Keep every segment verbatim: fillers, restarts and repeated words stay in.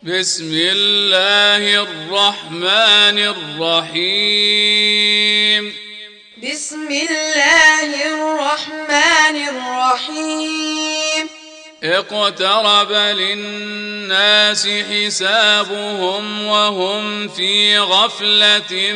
بسم الله الرحمن الرحيم. بسم الله الرحمن الرحيم. اقترب للناس حسابهم وهم في غفلة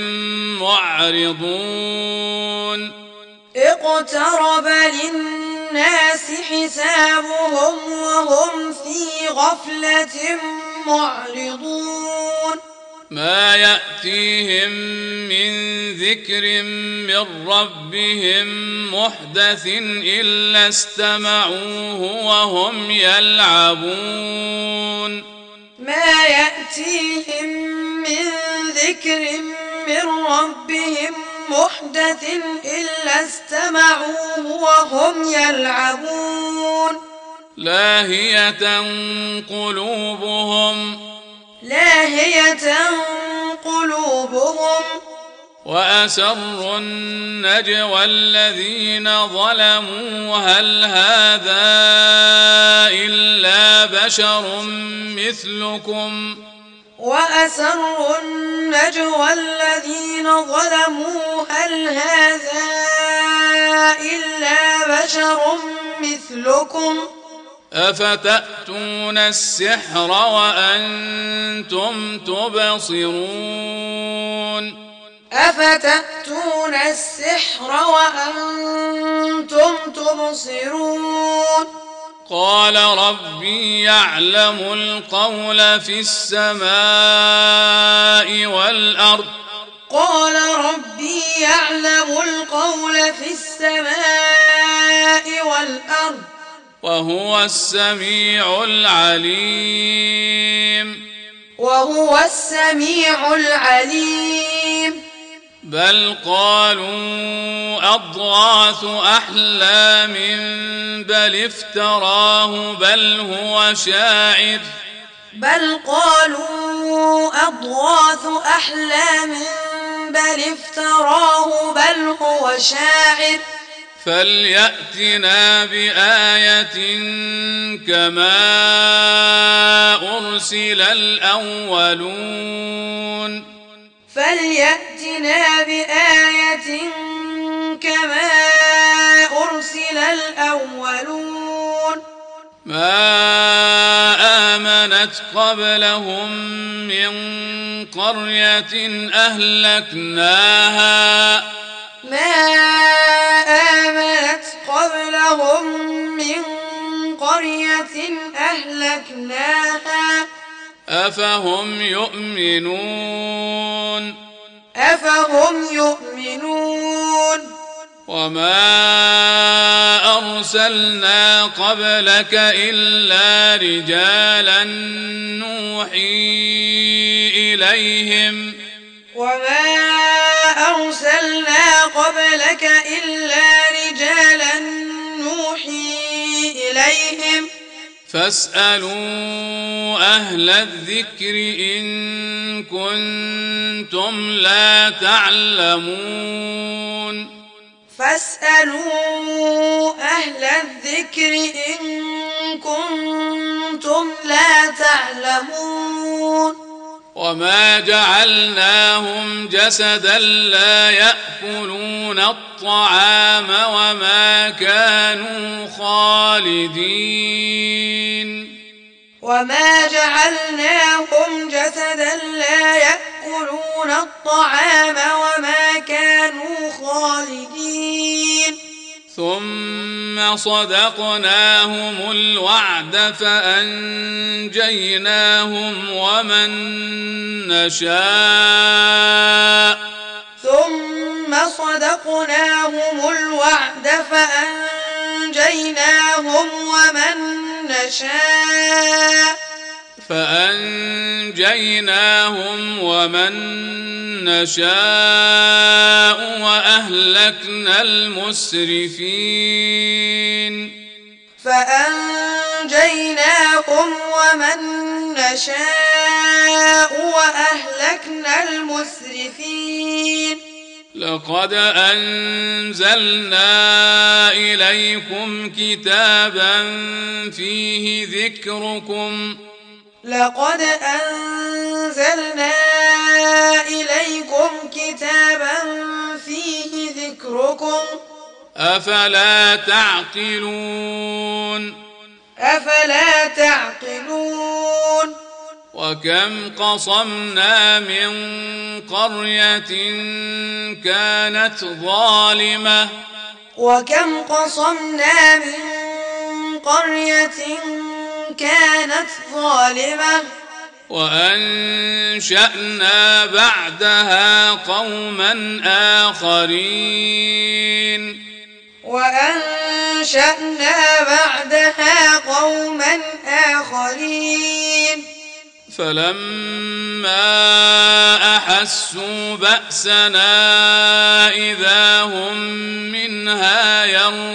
معرضون. اقترب للناس حسابهم وهم في غفلة معرضون. ما يأتيهم من ذكر من ربهم محدث إلا استمعوه وهم يلعبون. ما يأتيهم من ذكر من ربهم محدث إلا استمعوه وهم يلعبون. لاهية قلوبهم لاهية قلوبهم وأسروا النجوى الذين ظلموا هل هذا إلا بشر مثلكم. وأسروا النجوى الذين ظلموا هل هذا إلا بشر مثلكم. أفتأتون السحر وأنتم تبصرون. أفتأتون السحر وأنتم تبصرون. قال ربي يعلم القول في السماء والأرض. قال ربي يعلم القول في السماء والأرض وهو السميع العليم. وهو السميع العليم. بل قالوا أضغاث أحلام بل افتراه بل هو شاعر. بل قالوا أضغاث أحلام بل افتراه بل هو شاعر. فليأتنا بآية كما أرسل الأولون. فليأتنا بآية كما أرسل الأولون. ما آمنت قبلهم من قرية أهلكناها. ما آمنت قبلهم من قرية أهلكناها. أفهم يؤمنون. أفهم يؤمنون. وما أرسلنا قبلك إلا رجالا نوحي إليهم. وما أرسلنا قبلك إلا رجالا نوحي إليهم. فاسألوا أهل الذكر إن كنتم لا تعلمون. فاسألوا أهل الذكر إن كنتم لا تعلمون. وما جعلناهم جسدا لا يأكلون الطعام وما كانوا خالدين. وما جعلناهم جسدا لا يأكلون الطعام وما كانوا خالدين. ثم صدقناهم الوعد فأنجيناهم ومن نشاء. ثم صدقناهم الوعد فأنجيناهم ومن نشاء. فأنجيناهم ومن نشاء وأهلكنا المسرفين. فأنجيناهم ومن نشاء وأهلكنا المسرفين. لقد أنزلنا إليكم كتابا فيه ذكركم لقد أنزلنا إليكم كتابا فيه ذكركم أفلا تعقلون أفلا تعقلون وكم قصمنا من قرية كانت ظالمة وكم قصمنا من قرية كانت ظالمة وأنشأنا بعدها قوما آخرين وأنشأنا بعدها قوما آخرين فلما أحسوا بأسنا إذا هم منها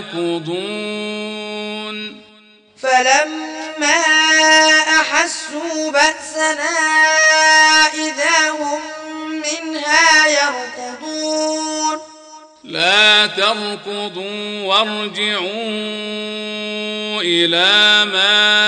يركضون فلما أحسوا بأسنا إذا هم منها يركضون لا تركضوا وارجعوا إلى ما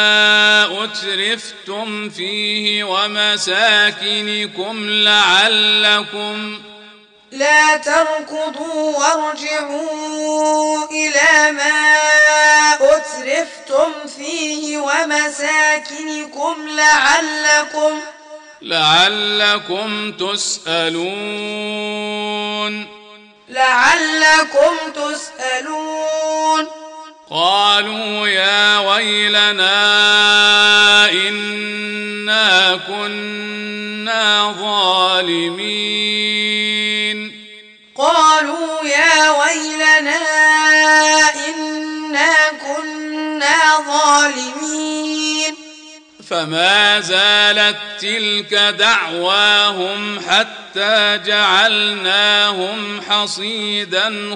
أترفتم فيه ومساكنكم لعلكم لا تركضوا وارجعوا إلى ما أترفتم فيه ومساكنكم لعلكم لعلكم تسألون لعلكم تسألون قالوا يا ويلنا إنا كنا ظالمين قالوا يا ويلنا إنا كنا ظالمين فما زالت تلك دعواهم حتى جعلناهم حصيدا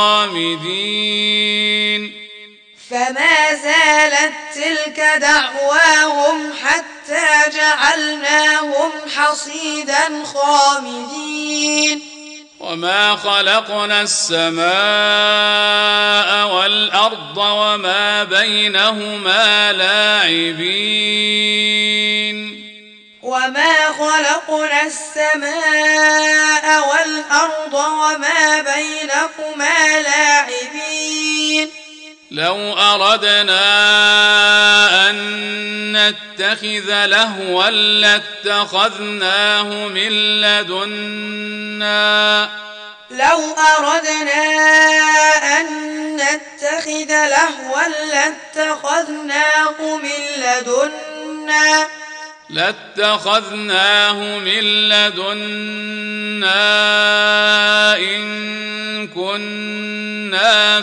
خامدين فما زالت تلك دعواهم حتى جعلناهم حصيدا خامدين وما خلقنا السماء والأرض وما بينهما لاعبين وما خلقنا السماء والأرض وما بينهما لاعبين لو أردنا أن نتخذ لهوا لاتخذناه من لدنا لو أردنا أن نتخذ لهوا لاتخذناه من لدنا لاتخذناه من لدنا إن كنا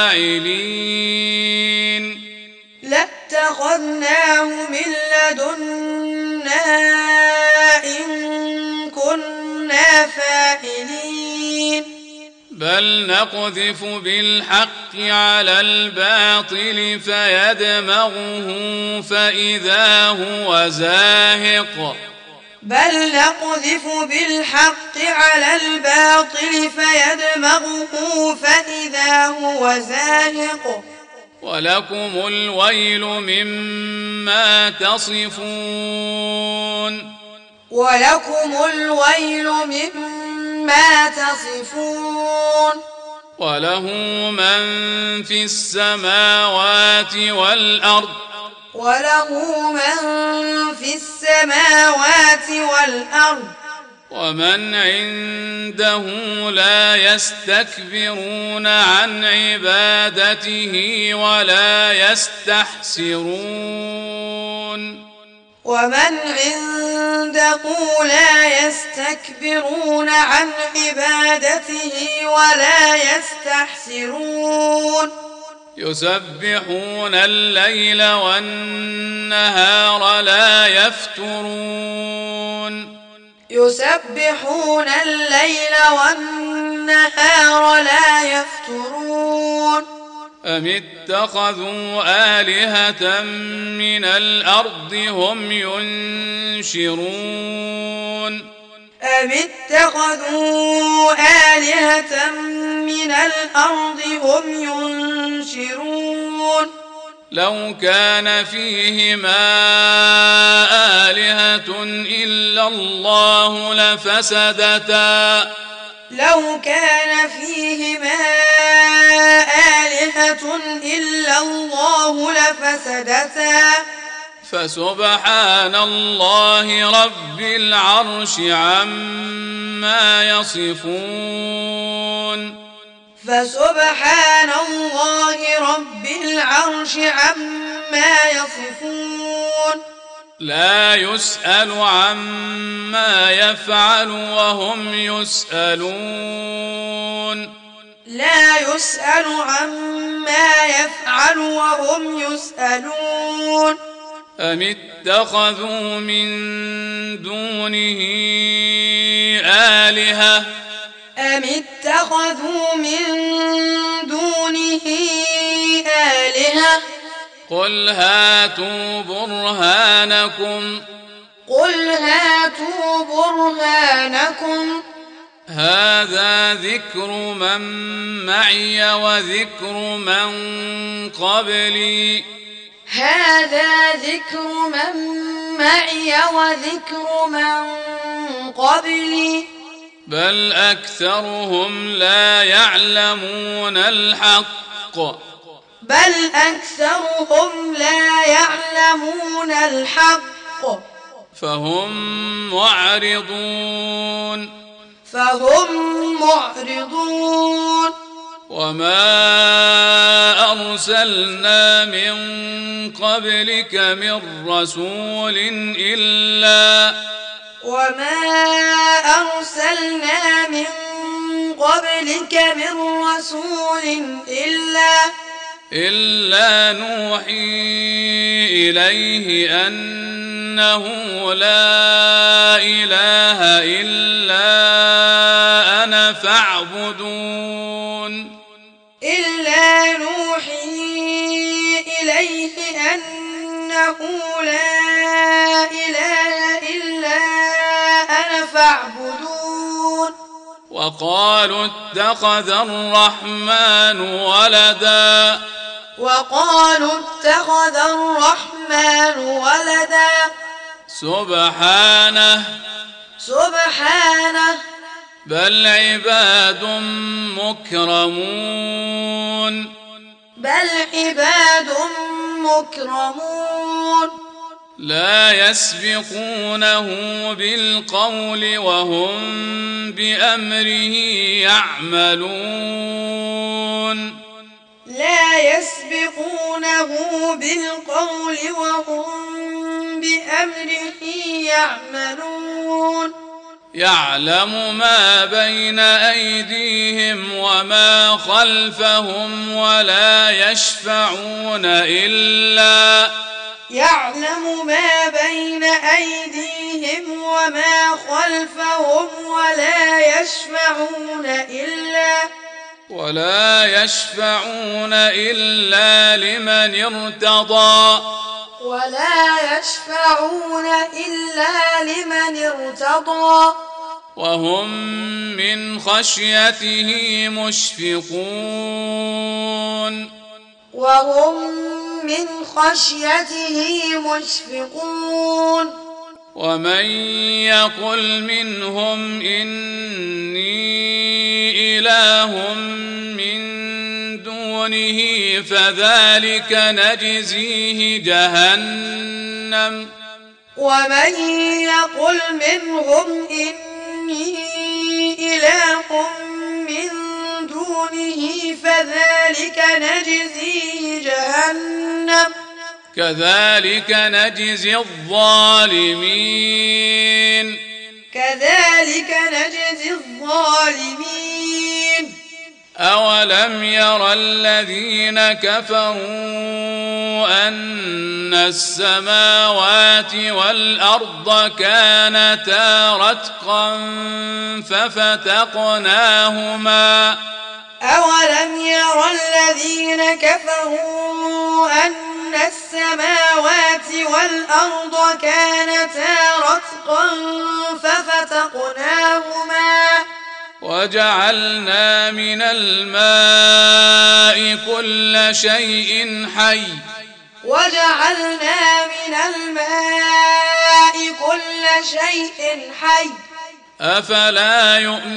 فاعلين لاتخذناه من لدنا إن كنا فاعلين بل نقذف بالحق على الباطل فيدمغه فإذا هو زاهق بل نقذف بالحق على الباطل فيدمغه فإذا هو زاهق ولكم الويل مما تصفون ولكم الويل مما تصفون وله من في السماوات والأرض وله من في السماوات والأرض ومن عنده لا يستكبرون عن عبادته ولا يستحسرون ومن عنده لا يستكبرون عن عبادته ولا يستحسرون يسبحون الليل والنهار لا يفترون يسبحون الليل والنهار لا يفترون أم اتخذوا آلهة من الأرض هم ينشرون أم اتخذوا آلهة من الأرض هم ينشرون لو كان فيهما آلهة إلا الله لفسدتا لو كان فيهما آلهة إلا الله لفسدتا فسبحان الله رب العرش عما يصفون فسبحان الله رب العرش عما يصفون لا يسأل عما يفعل وهم يسألون لا يسأل عما يفعل وهم يسألون أم اتخذوا من دونه آلهة أم اتخذوا من دونه آلهة قل هاتوا برهانكم قل هاتوا برهانكم هذا ذكر من معي وذكر من قبلي هذا ذكر من معي وذكر من قبلي بل أكثرهم لا يعلمون الحق بل أكثرهم لا يعلمون الحق فهم معرضون فهم معرضون وما أرسلنا من قبلك من رسول إلا وما أرسلنا من قبلك من رسول إلا إلا نوحي إليه أنه لا إله إلا أنا فاعبدون إلا نوحي إليه أنه لا إله إلا أنا فاعبدون وقالوا اتخذ الرحمن ولدا وقالوا اتخذ الرحمن ولدا سبحانه سبحانه بل عباد مكرمون بل عباد مكرمون لا يسبقونه بالقول وهم بأمره يعملون لا يسبقونه بالقول وهم بأمره يعملون يعلم ما بين أيديهم وما خلفهم ولا يشفعون إلا يعلم ما بين أيديهم وما خلفهم ولا يشفعون إلا ولا يشفعون إلا لمن ارتضى ولا يشفعون إلا لمن ارتضى وهم من خشيته مشفقون وهم من خشيته مشفقون ومن يقل منهم إني إله من دونه فذلك نجزيه جهنم ومن يقل منهم إني إله من دونه فذلك نجزيه جهنم كذلك نجزي الظالمين كذلك نجزي الظالمين أولم ير الذين كفروا أن السماوات والأرض كانتا رتقا ففتقناهما أولم ير الذين كفروا أن السماوات والأرض كانتا رتقا ففتقناهما وجعلنا من الماء كل شيء حي وجعلنا من الماء كل شيء حي أفلا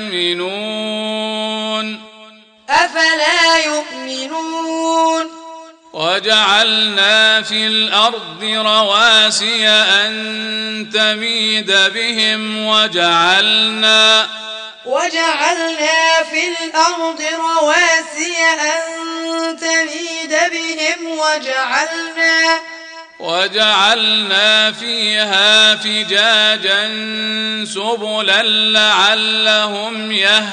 يؤمنون أفلا يؤمنون وجعلنا في الأرض رواسي أن تميد بهم وجعلنا وجعلنا في الأرض رواسي أن تميد بهم وجعلنا وجعلنا فيها فجاجا سبلا لعلهم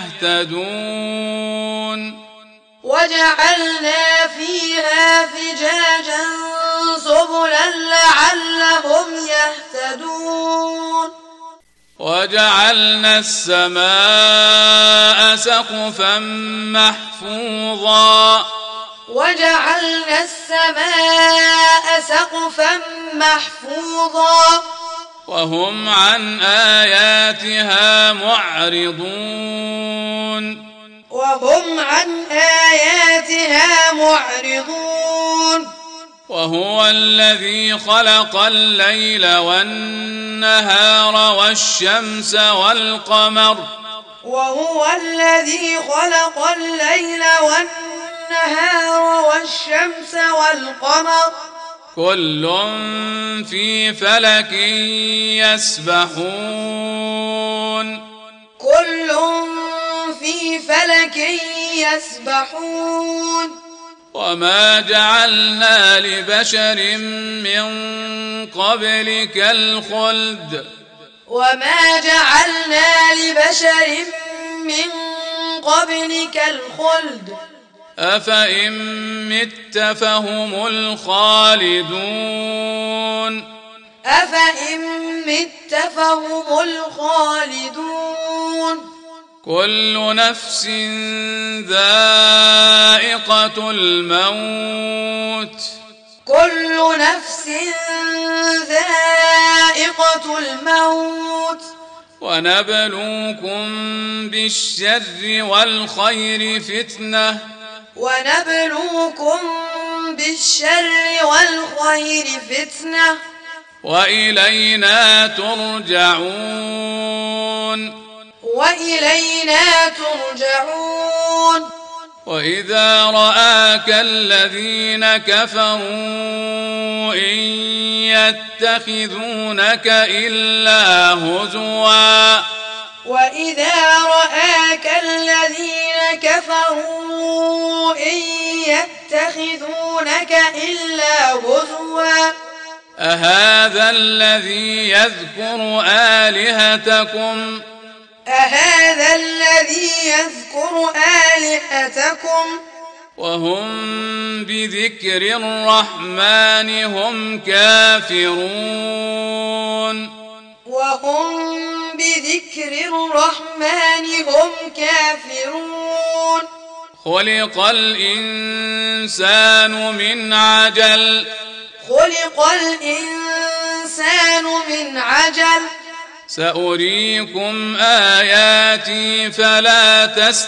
يهتدون وجعلنا فيها فجاجا سبلا لعلهم يهتدون وجعلنا السماء سقفا محفوظا وجعلنا السماء سقفا محفوظا وهم عن آياتها معرضون وهم عن آياتها معرضون وهو الذي خلق الليل والنهار والشمس والقمر وهو الذي خلق الليل والنهار والشمس والقمر كل في فلك يسبحون كل في فلك يسبحون وما جعلنا لبشر من قبلك الخلد وما جعلنا لبشر من قبلك الخلد أفإن مت فهم الخالدون أفإن مت فهم الخالدون كل نفس ذائقة الموت كل نفس ذائقة الموت ونبلوكم بالشر والخير فتنة ونبلوكم بالشر والخير فتنة وإلينا ترجعون وإلينا ترجعون وإذا رآك الذين كفروا إن يتخذونك إلا هزوا وإذا رآك الذين كفروا إن يتخذونك إلا هزوا أهذا الذي يذكر آلهتكم أهذا الذي يذكر آلهتكم وهم بذكر الرحمن هم كافرون وهم بذكر الرحمن هم كافرون خلق الإنسان من عجل خلق الإنسان من عجل سأريكم آياتي فلا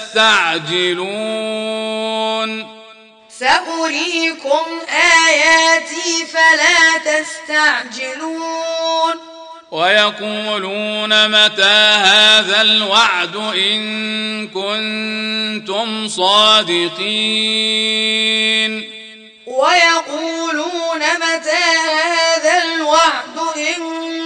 تستعجلون سأريكم آياتي فلا تستعجلون ويقولون متى هذا الوعد إن كنتم صادقين ويقولون متى هذا الوعد إن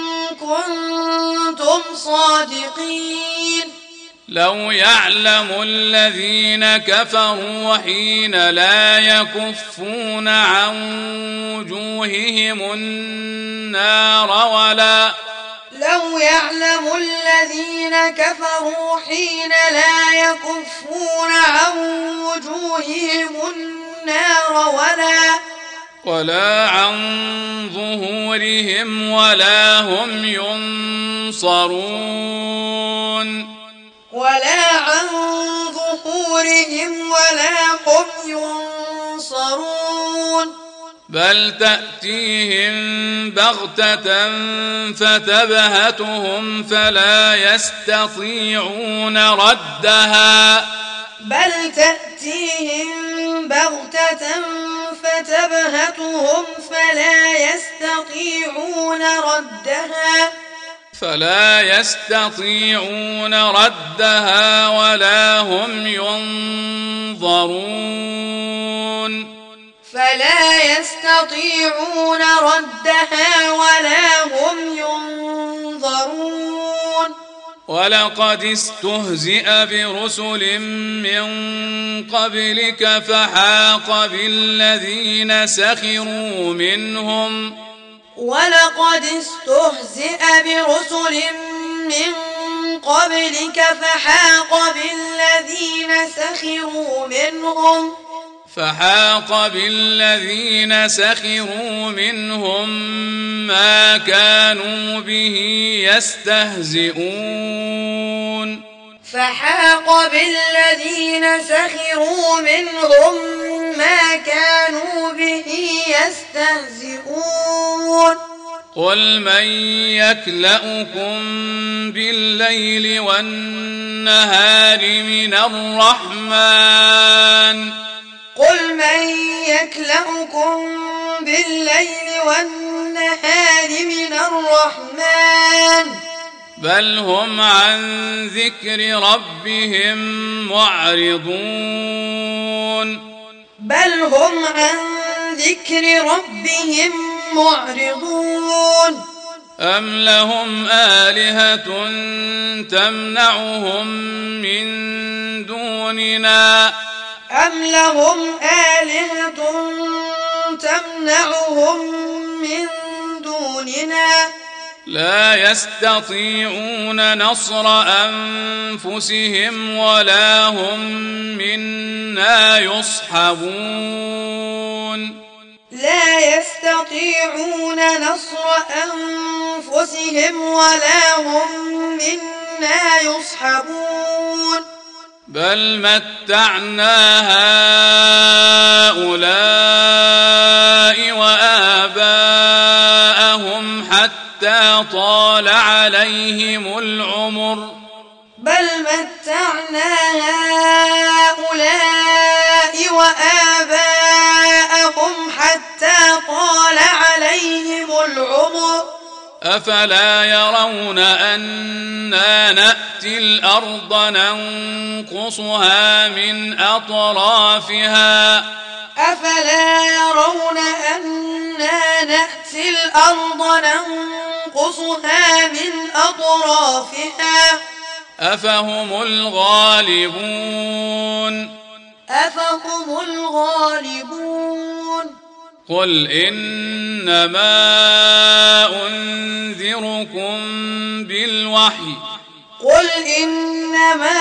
كنتم صادقين لو يعلم الذين كفروا حين لا يكفون عن وجوههم النار ولا لو يعلم الذين كفروا حين لا يكفون عن وجوههم النار ولا ولا عن ظهورهم ولا هم ينصرون ولا عن ظهورهم ولا هم ينصرون بل تأتيهم بغتة فتبهتهم فلا يستطيعون ردها بل تأتيهم بغتة فتبهتهم فلا يستطيعون ردها فلا يستطيعون ردها ولا هم ينظرون فلا يستطيعون ردها ولا هم ينظرون ولقد استهزئ برسل من قبلك فحاق بالذين سخروا منهم ولقد استهزئ برسل من قبلك فحاق بالذين سخروا منهم فحاق بالذين سخروا منهم ما كانوا به يستهزئون فحاق بالذين سخروا منهم ما كانوا به يستهزئون قل من يكلؤكم بالليل والنهار من الرحمن قل من يكلؤكم بالليل والنهار من الرحمن بل هم عن ذكر ربهم معرضون بل هم عن ذكر ربهم معرضون أم لهم آلهة تمنعهم من دوننا أم لهم آلهة تمنعهم من دوننا لا يستطيعون نصر أنفسهم ولا هم منا يصحبون لا يستطيعون نصر أنفسهم ولا هم منا يصحبون بل متعنا هؤلاء وآباءهم حتى طال عليهم العمر بل متعنا هؤلاء وآباءهم حتى طال عليهم العمر أفلا يرون أنا نأتي الأرض ننقصها من أطرافها أفلا يرون أنا نأتي الأرض ننقصها من أطرافها أفهم الغالبون أفهم الغالبون قل إنما أنذركم بالوحي قل إنما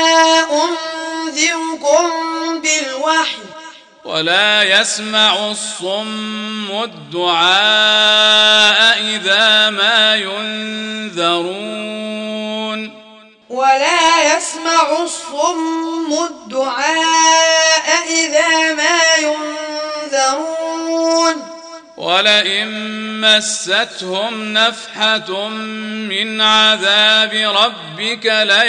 أنذركم بالوحي ولا يسمع الصم الدعاء إذا ما ينذرون ولا يسمع الصم الدعاء إذا ما ينذرون ولئن مستهم نفحة من عذاب ربك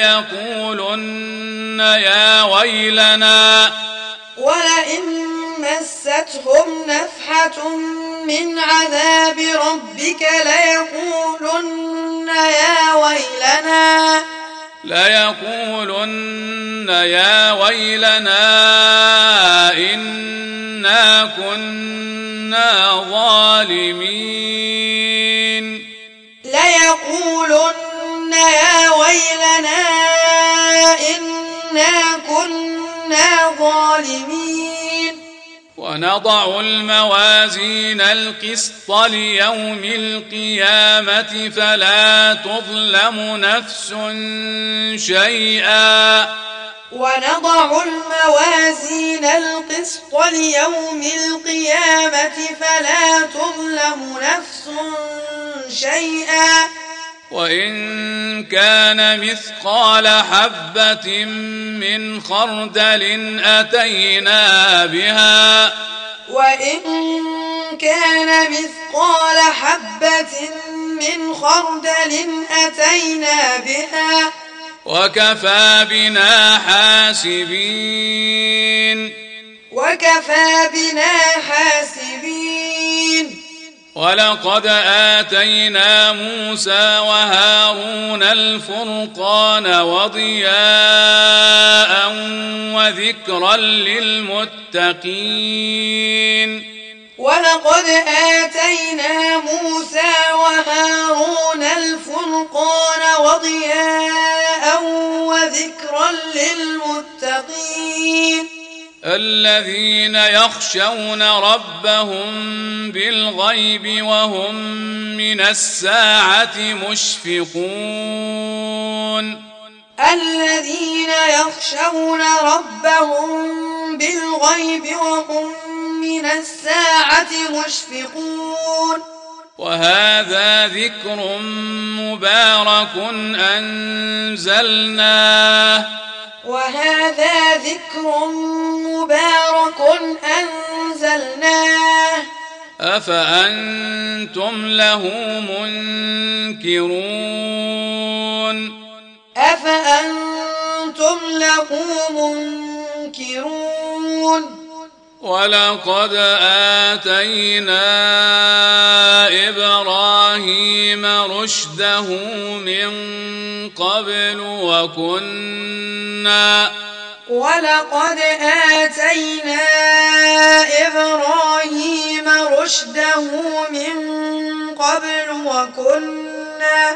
ليقولن يا ويلنا ولئن مستهم نفحة من عذاب ربك ليقولن يا ويلنا ليقولن يا ويلنا إنا كنا ظالمين ليقولن يا ويلنا إنا كنا ظالمين ونضع الموازين القسط ليوم القيامة فلا تظلم نفس شيئا ونضع الموازين القسط ليوم القيامة فلا تظلم نفس شيئا وإن كان مثقال حبة من خردل أتينا بها وإن كان مثقال حبة من خردل أتينا بها وكفى بنا حاسبين وكفى بنا حاسبين. ولقد آتينا موسى وهارون الفرقان وضياء وذكرا للمتقين. ولقد آتينا موسى وهارون الفرقان وضياء وذكرا للمتقين. الذين يخشون ربهم بالغيب وهم من الساعة مشفقون. الذين يخشون ربهم بالغيب وهم من الساعة مشفقون. وهذا ذكر مبارك أنزلناه وهذا ذكر مبارك أنزلناه أفأنتم له منكرون. أفأنتم له منكرون. ولقد آتينا إبراهيم رشده من قبل وكنا ولقد آتينا إبراهيم رشده من قبل وكنا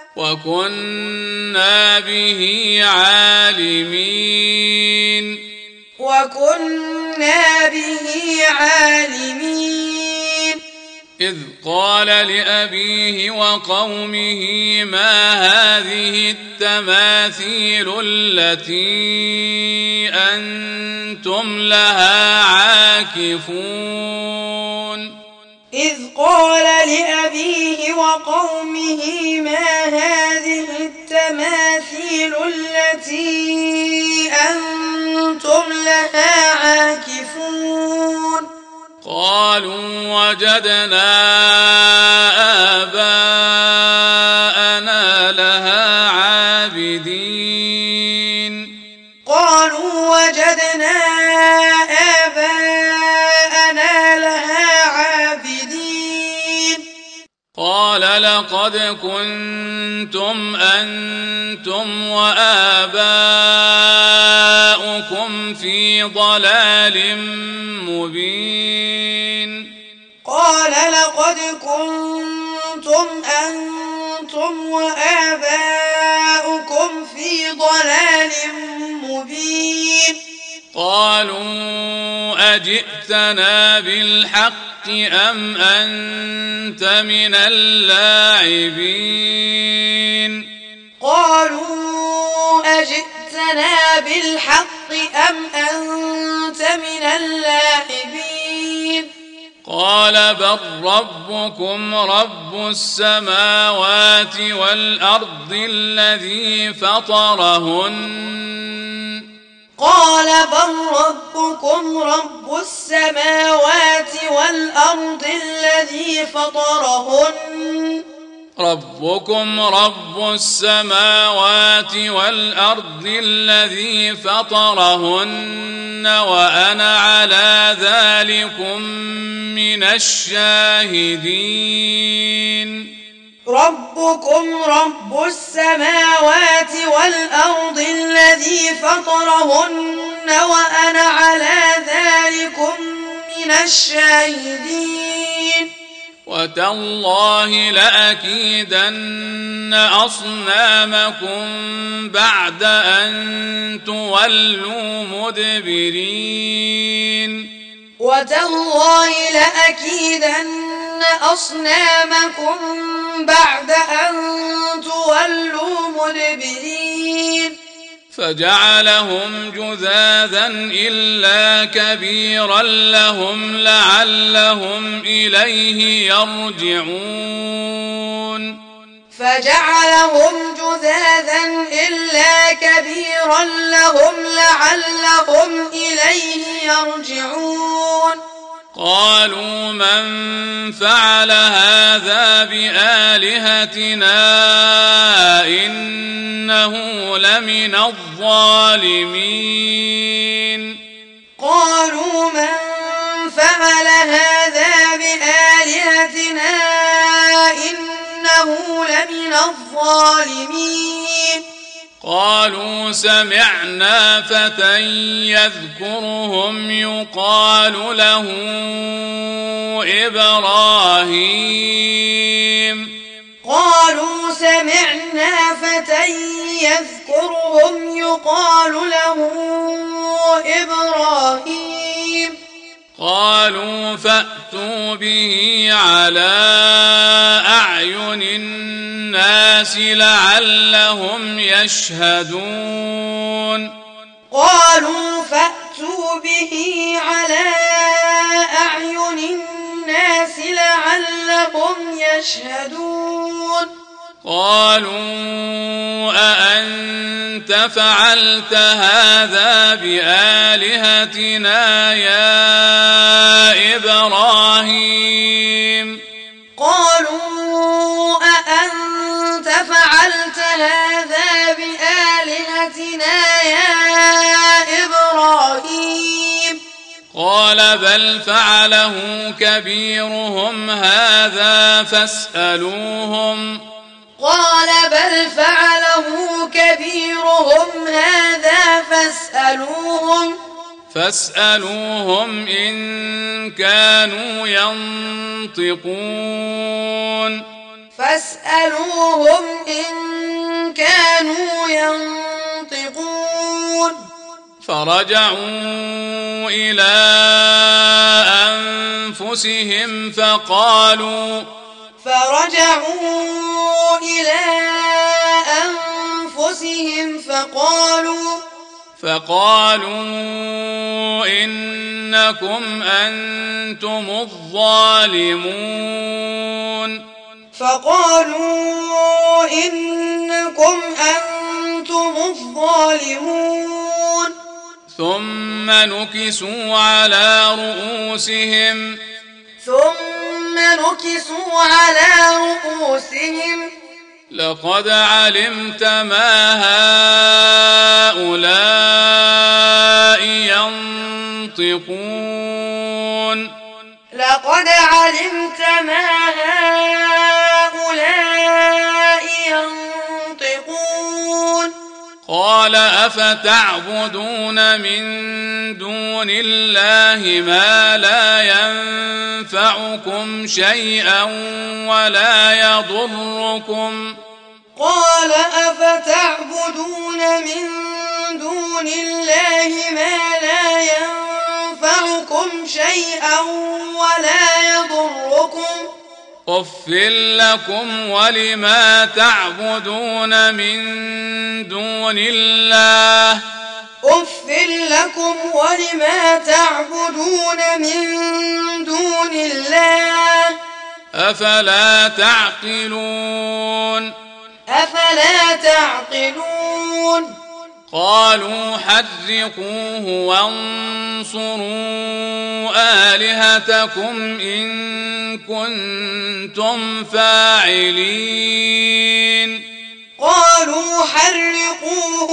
وكنا به عالمين. وكنا به عالمين. إذ قال لأبيه وقومه ما هذه التماثيل التي أنتم لها عاكفون. إذ قال لأبيه وقومه ما هذه التماثيل التي أنتم لها عاكفون. قالوا وجدنا آباءنا لها عابدين. قالوا وجدنا آباءنا لها عابدين. قال لقد كنتم أنتم وآباؤكم في ضلال مبين. قال لقد كنتم أنتم وآباؤكم في ضلال مبين. قالوا أجئتنا بالحق أم أنت من اللاعبين. قالوا أجئتنا بالحق أم أنت من اللاعبين. قال بل ربكم رب السماوات والأرض الذي فطرهن. قال بل ربكم رب السماوات والأرض الذي فطرهن. ربكم رب السماوات والأرض الذي فطرهن وأنا على ذلكم من الشاهدين. ربكم رب السماوات والأرض الذي فطرهن وأنا على ذلكم من الشاهدين. وتالله لأكيدن أصنامكم بعد أن تولوا مدبرين. وتالله لأكيدن أصنامكم بعد أن تولوا مدبرين. فجعلهم جذاذا إلا كبيرا لهم لعلهم إليه يرجعون. فجعلهم جذاذا إلا كبيرا لهم لعلهم إليه يرجعون. قالوا من فعل هذا بآلهتنا إنه لمن الظالمين. قالوا قالوا من فعل هذا بآلهتنا إنه لمن الظالمين قالوا سمعنا فتى يذكرهم يقال له إبراهيم قالوا سمعنا فتى يذكرهم يقال له إبراهيم قالوا فأتوا به على أعين الناس لعلهم يشهدون قالوا فأتوا به على أعين الناس لعلهم يشهدون قالوا أأنت فعلت هذا بآلهتنا يا إبراهيم قالوا أأنت فعلت هذا بآلهتنا يا إبراهيم قال بل فعله كبيرهم هذا فاسألوهم قال بل فعله كبيرهم هذا فاسألوهم فاسألوهم إن كانوا ينطقون فاسألوهم إن كانوا ينطقون فرجعوا إلى أنفسهم فقالوا فرجعوا إلى أنفسهم فقالوا فقالوا إنكم أنتم الظالمون فقالوا إنكم أنتم الظالمون ثم نكسوا على رؤوسهم ثم نكسوا على رؤوسهم لقد علمت ما هؤلاء ينطقون لقد علمت ما هؤلاء ينطقون قال أفتعبدون من دون الله ما لا ينفعكم شيئا ولا يضركم قال أفتعبدون من دون الله ما لا ينفعكم شيئا ولا يضركم أف لكم ولما تعبدون من دون الله أف لكم ولما تعبدون من دون الله أفلا تعقلون أفلا تعقلون قالوا حرقوه وانصروا آلهتكم إن كنتم فاعلين قالوا حرقوه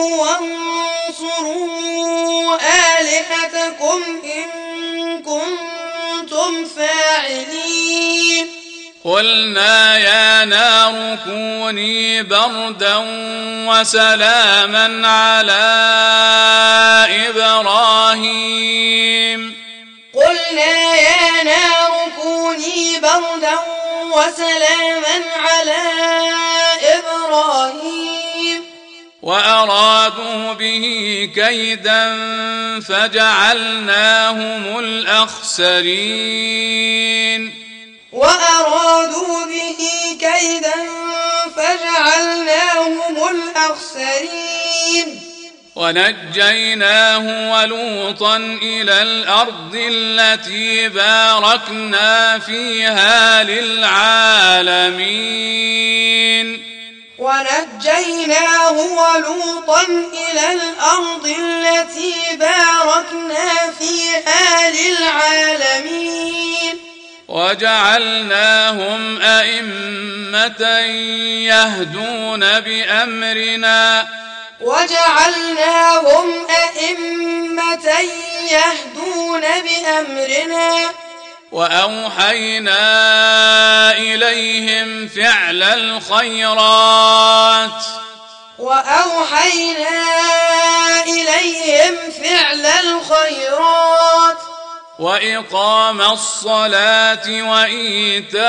وانصروا آلهتكم إن كنتم فاعلين قلنا يا نار كوني بردا وسلاما على إبراهيم قلنا يا نار كوني بردا وسلاما على إبراهيم وأرادوا به كيدا فجعلناهم الأخسرين وأرادوا به كيدا فجعلناهم الأخسرين ونجيناه ولوطا إلى الأرض التي باركنا فيها للعالمين ونجيناه ولوطا إلى الأرض التي باركنا فيها للعالمين وجعلناهم أئمة يهدون بأمرنا وجعلناهم أئمة يهدون بأمرنا وأوحينا إليهم فعل الخيرات وأوحينا إليهم فعل الخيرات وإقام الصلاة وإيتاء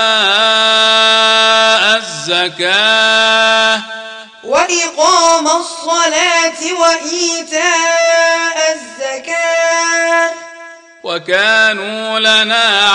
الزكاة وإقام الصلاة وإيتاء الزكاة وكانوا لنا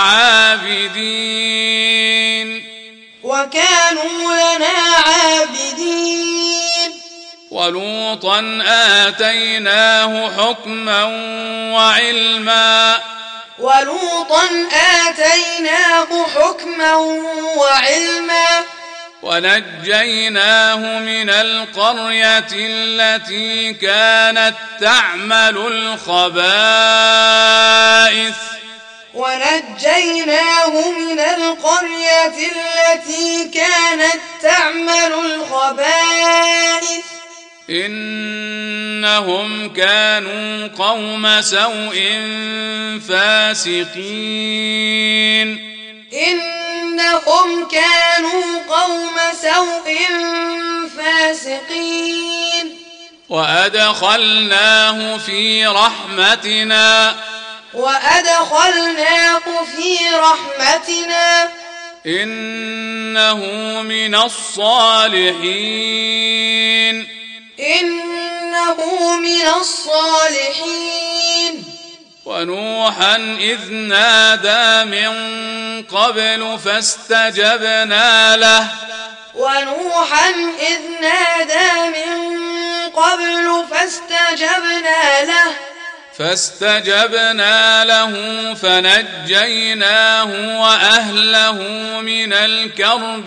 عابدين وكانوا لنا عابدين ولوطا آتيناه حكما وعلما ولوطا آتيناه حكما وعلما ونجيناه من القرية التي كانت تعمل الخبائث ونجيناه من القرية التي كانت تعمل الخبائث إنهم كانوا قوم سوء فاسقين إنهم كانوا قوم سوء فاسقين وأدخلناه في رحمتنا وأدخلناه في رحمتنا إنه من الصالحين إنه من الصالحين ونوحا إذ نادى من قبل فاستجبنا له ونوحا إذ نادى من قبل فاستجبنا له فاستجبنا له فنجيناه وأهله من الكرب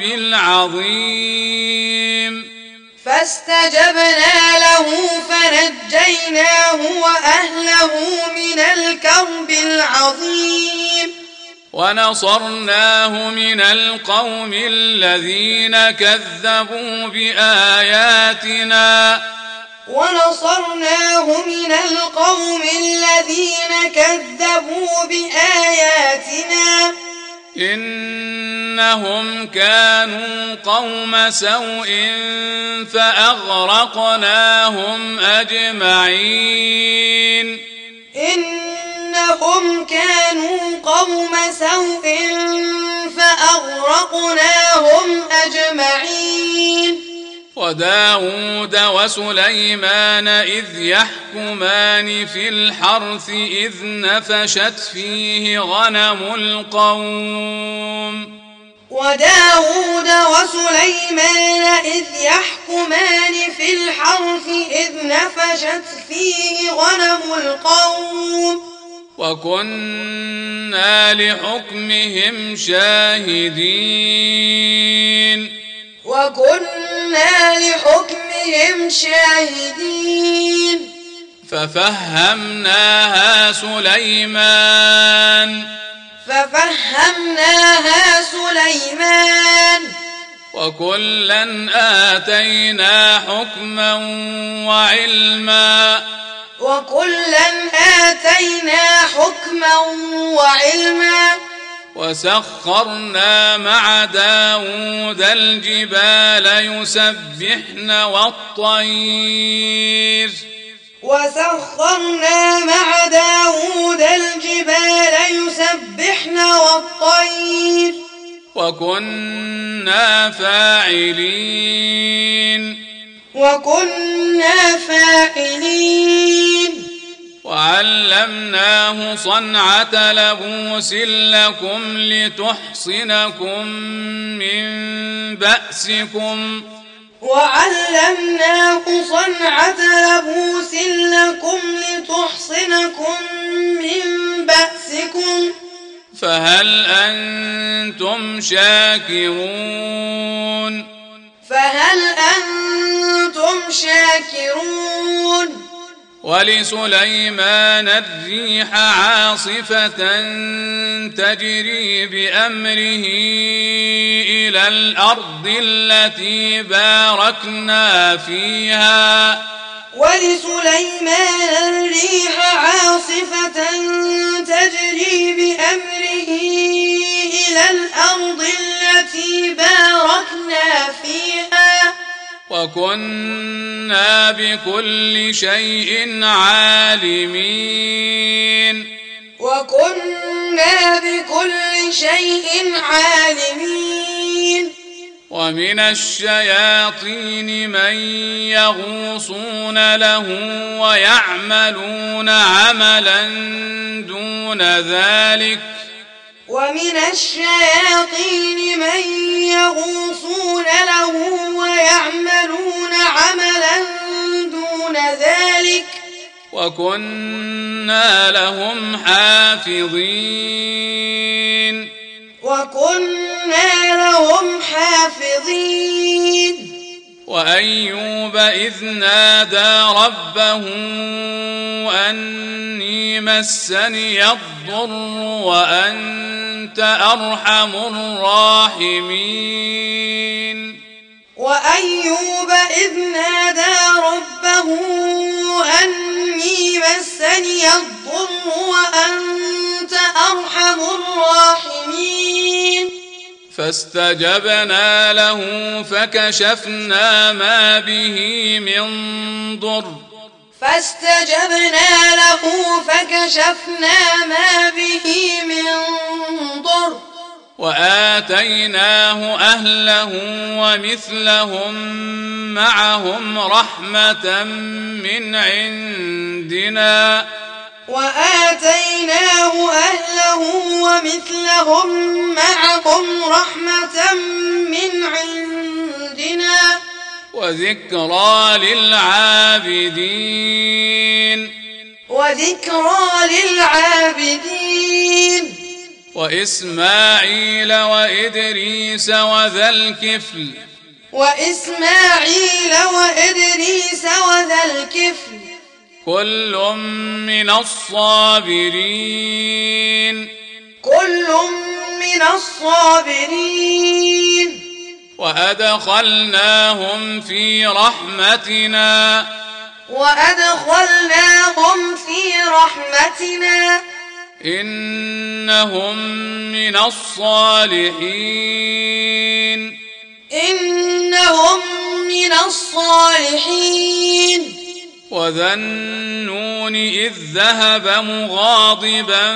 العظيم فاستجبنا له فنجيناه وأهله من الكرب العظيم ونصرناه من القوم الذين كذبوا بآياتنا ونصرناه من القوم الذين كذبوا بآياتنا إنهم كانوا قوم سوء فأغرقناهم أجمعين إنهم كانوا قوم سوء فأغرقناهم أجمعين وداود وسليمان إذ يحكمان في الحرث إذ نفشت فيه غنم القوم وداود وسليمان إذ يحكمان في الحرث إذ نفشت فيه غنم القوم وكنا لحكمهم شاهدين وكنا لحكمهم شاهدين ففهمناها سليمان ففهمناها سليمان وكلا آتينا حكما وعلما وكلا آتينا حكما وعلما وسخرنا مع داود الجبال يسبحن والطير وسخرنا مع داود الجبال يسبحن والطير وكنا فاعلين وكنا فاعلين وعلمناه صنعة لبوس لكم لتحصنكم من بأسكم وعلمناه صنعة لبوس لكم لتحصنكم من بأسكم فهل أنتم شاكرون فهل أنتم شاكرون ولسليمان الريح عاصفة تجري بأمره إلى الأرض التي باركنا فيها ولسليمان الريح عاصفة تجري بأمره إلى الأرض التي باركنا فيها وكنا بكل شيء عالمين وكنا بكل شيء عالمين ومن الشياطين من يغوصون له ويعملون عملا دون ذلك ومن الشياطين من يغوصون له ويعملون عملا دون ذلك وكنا لهم حافظين وكنا لهم حافظين وأيوب إذ نادى ربه أني مسني الضر وأنت أرحم الراحمين وأيوب إذ نادى ربه أني مسني الضر وأنت أرحم الراحمين فاستجبنا له فكشفنا ما به من ضر فاستجبنا له فكشفنا ما به من ضر وآتيناه أهله ومثلهم معهم رحمة من عندنا وآتيناه أهله ومثلهم معهم رحمة من عندنا وذكرى للعابدين وذكرى للعابدين وإسماعيل وإدريس وذا الكفل وإسماعيل وإدريس وذا الكفل كل من الصابرين كل من الصابرين وأدخلناهم في رحمتنا وأدخلناهم في رحمتنا إنهم من الصالحين إنهم من الصالحين وذا النون إذ ذهب مغاضبا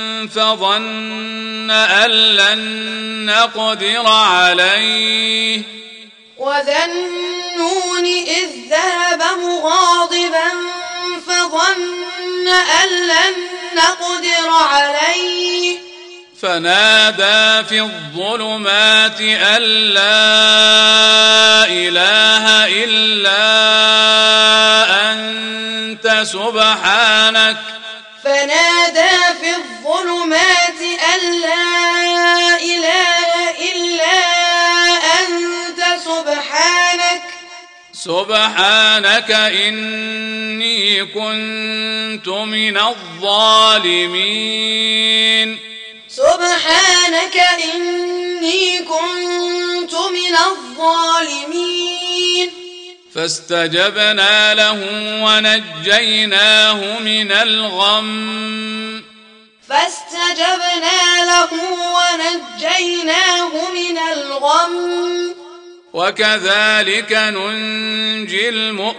فظن أن لن نقدر عليه وذا النون إذ ذهب مغاضبا فظن أن لن نقدر عليه فنادى في الظلمات أن لا إله إلا أنت سبحانك فنادى في الظلمات أن لا إله إلا أنت سبحانك سبحانك إني كنت من الظالمين سبحانك إني كنت من الظالمين فاستجبنا له ونجيناه من الغم فاستجبنا له ونجيناه من الغم وكذلك ننجي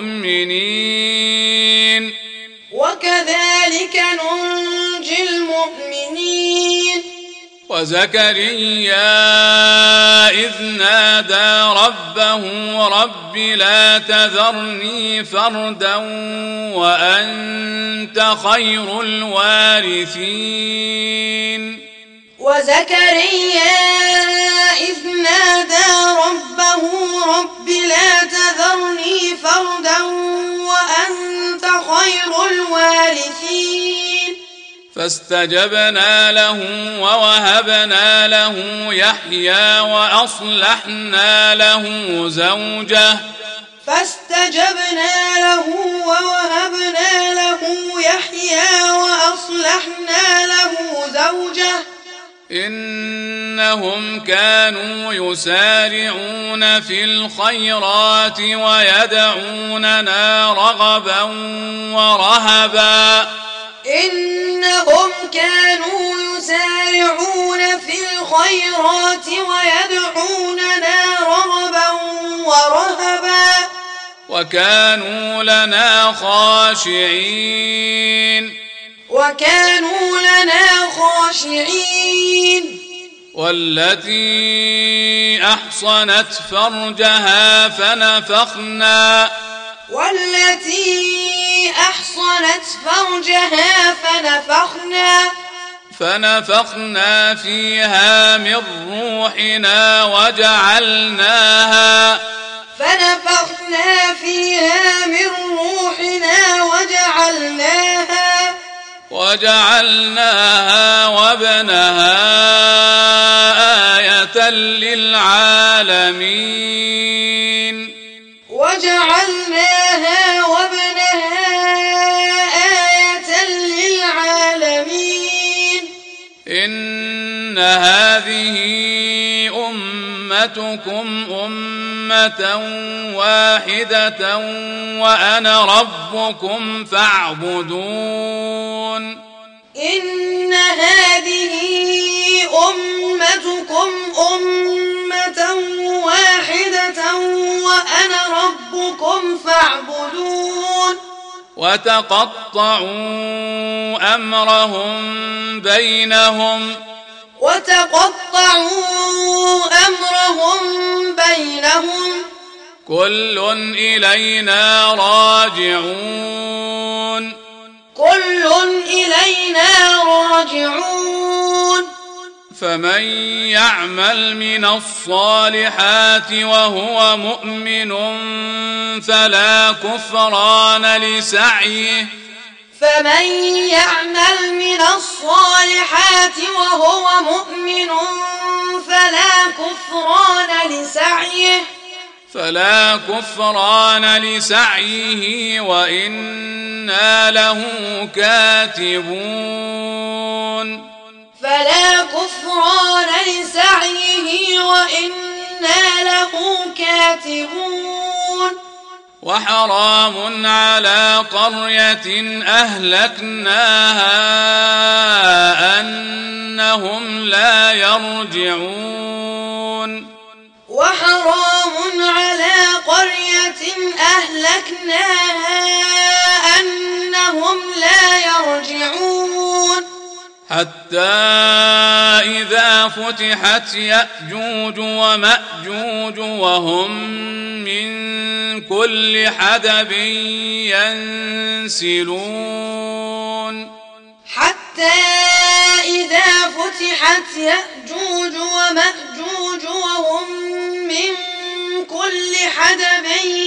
المؤمنين وكذلك ننجي المؤمنين وزكريا إذ نادى ربه رب لا تذرني فردا وأنت خير الوارثين وزكريا إذ نادى ربه رب لا تذرني فردا وأنت خير الوارثين فاستجبنا له ووهبنا له يحيى وأصلحنا له زوجه فاستجبنا له ووهبنا له يحيى وأصلحنا له زوجه إنهم كانوا يسارعون في الخيرات ويدعوننا رغبا ورهبا إنهم كانوا يسارعون في الخيرات ويدعوننا رغبا ورهبا وكانوا لنا خاشعين وكانوا لنا خاشعين والتي أحصنت فرجها فنفخنا والتي أحصنت فرجها فنفخنا فنفخنا فيها من روحنا وجعلناها فنفخنا فيها من روحنا وجعلناها وجعلناها وابنها آية للعالمين وجعلناها وابنها آية للعالمين إن هذه أمتكم أمة واحدة وأنا ربكم فاعبدون إن هذه أمتكم أمة واحدة وأنا ربكم فاعبدون وتقطعوا أمرهم بينهم وتقطعوا أمرهم بينهم كل إلينا راجعون كل إلينا راجعون فمن يعمل من الصالحات وهو مؤمن فلا كفران لسعيه فمن يعمل من الصالحات وهو مؤمن فلا كفران لسعيه فلا كفران لسعيه وإنا له كاتبون فلا كفران لسعيه وإنا له كاتبون وحرام على قرية أهلكناها أنهم لا يرجعون وحرام على قرية أهلكناها أنهم لا يرجعون حتى إذا فتحت يأجوج ومأجوج وهم من كل حدب ينسلون حتى إذا فتحت يأجوج ومأجوج وهم من كل حدب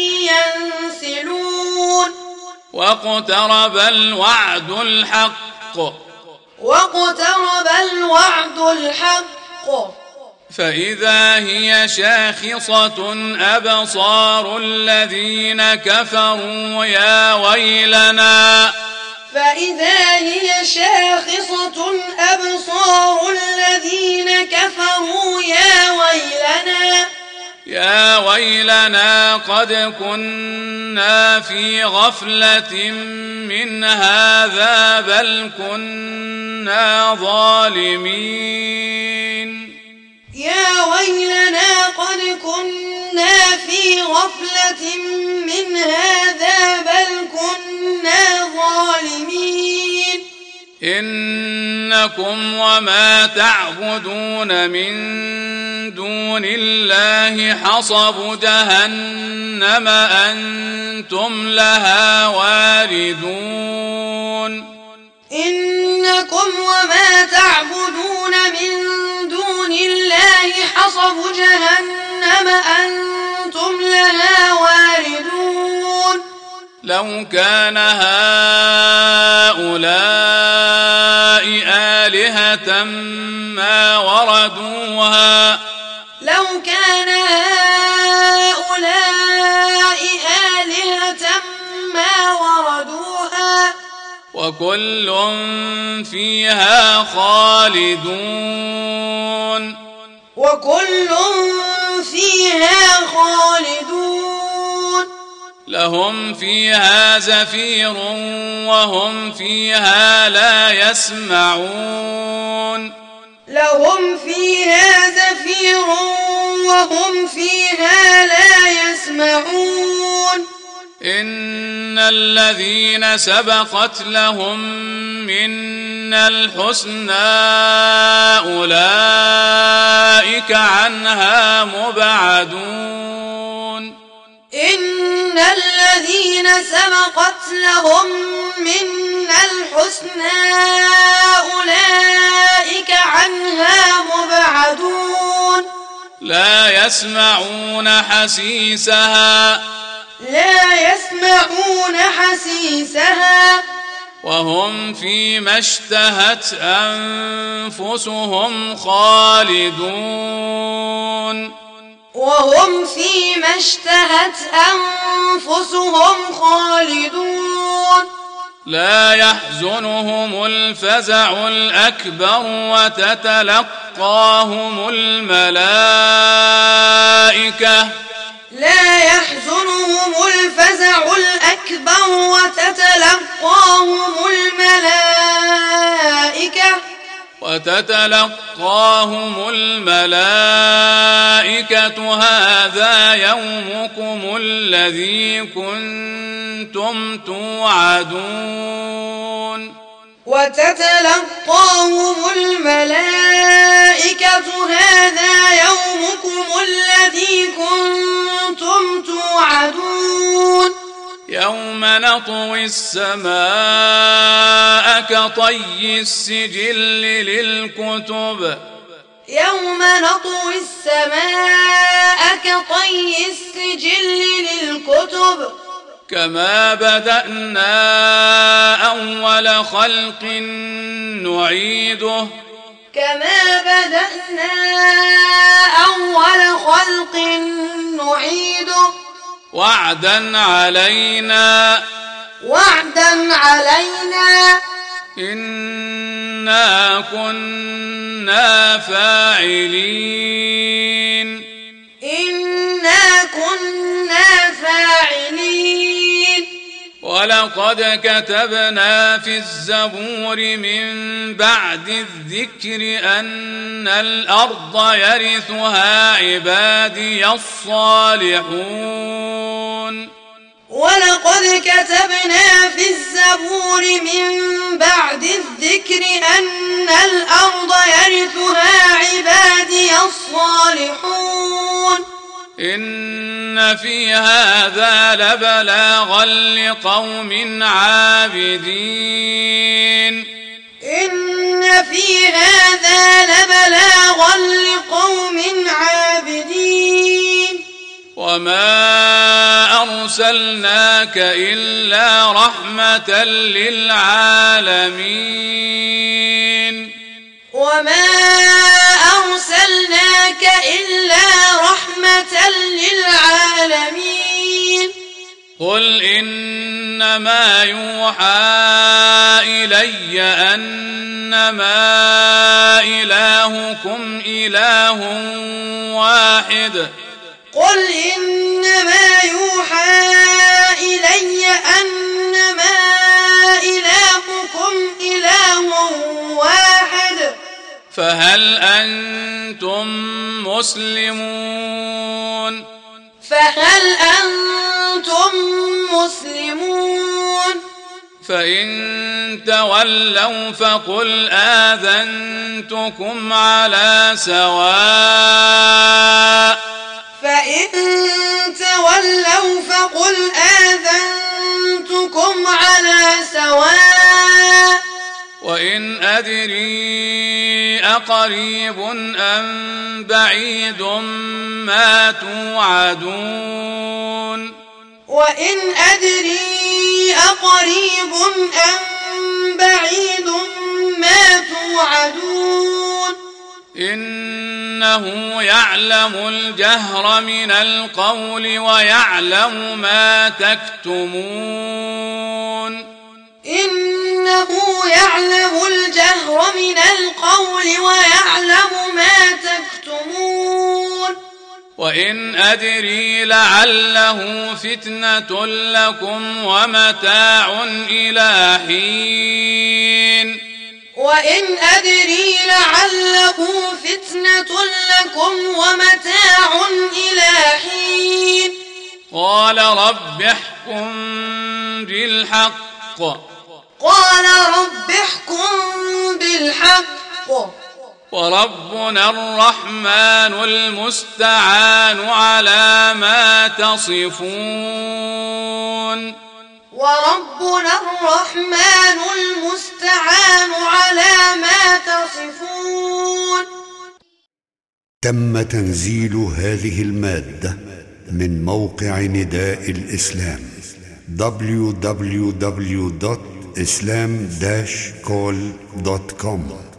ينسلون واقترب الوعد الحق واقترب الوعد الحق فإذا هي شاخصة أبصار الذين كفروا يا ويلنا فإذا هي شاخصة أبصار الذين كفروا يا ويلنا يا ويلنا قد كنا في غفلة من هذا بل كنا ظالمين يا ويلنا قد كنا في غفلة من هذا بل كنا ظالمين إنكم وما تعبدون من دون الله حصب جهنم أنتم لها واردون إنكم وما تعبدون من دون الله حصب جهنم أنتم لها واردون لو كان هؤلاء آلهة ما وردوها لو كان هؤلاء آلهة ما وردوها وكل فيها خالدون وكل فيها خالدون لهم فيها زفير وهم فيها لا يسمعون لهم فيها زفير وهم فيها لا يسمعون إن الذين سبقت لهم منا الحسنى أولئك عنها مبعدون إن الذين سبقت لهم منا الحسنى أولئك عنها مبعدون لا يسمعون حسيسها لا يسمعون حسيسها وهم فيما اشتهت أنفسهم خالدون وهم فيما اشتهت أنفسهم خالدون لا يحزنهم الفزع الأكبر وتتلقاهم الملائكة لا يحزنهم الفزع الأكبر وتتلقاهم الملائكة وتتلقاهم الملائكة هذا يومكم الذي كنتم توعدون وتتلقاهم الملائكة هذا يومكم الذي كنتم توعدون يوم نطوي السماء كطي السجل للكتب يوم نطوي السماء كطي السجل للكتب كما بدأنا أول خلق نعيده كما بدأنا أول خلق نعيده وعدا علينا وعدا علينا إنا كنا فاعلين إنا كنا فاعلين ولقد كتبنا في الزبور من بعد الذكر أن الأرض يرثها عبادي الصالحون ولقد كتبنا في الزبور من بعد الذكر أن الأرض يرثها عبادي الصالحون إن في هذا لبلاغا لقوم عابدين إن في هذا لبلاغا لقوم عابدين وما أرسلناك إلا رحمة للعالمين وما أرسلناك إلا رحمة للعالمين قل إنما يوحى إلي أنما إلهكم إله واحد قل إنما يوحى إلي أنما إلهكم إله واحد فهل أنتم مسلمون فهل أنتم مسلمون فإن تولوا فقل آذنتكم على سواء فإن تولوا فقل آذنتكم على سواء وإن أدري أقريب أم بعيد ما توعدون وإن أدري أقريب أم بعيد ما توعدون إنه يعلم الجهر من القول ويعلم ما تكتمون إن إنه يعلم الجهر من القول ويعلم ما تكتمون وإن أدري لعله فتنة لكم ومتاع إلى حين وإن أدري لعله فتنة لكم ومتاع إلى حين قال رب احكم بالحق قال رب احكم بالحق وربنا الرحمن المستعان على ما تصفون وربنا الرحمن المستعان على ما تصفون. تم تنزيل هذه المادة من موقع نداء الإسلام دبليو دبليو دبليو دوت إسلام داش كول دوت كوم.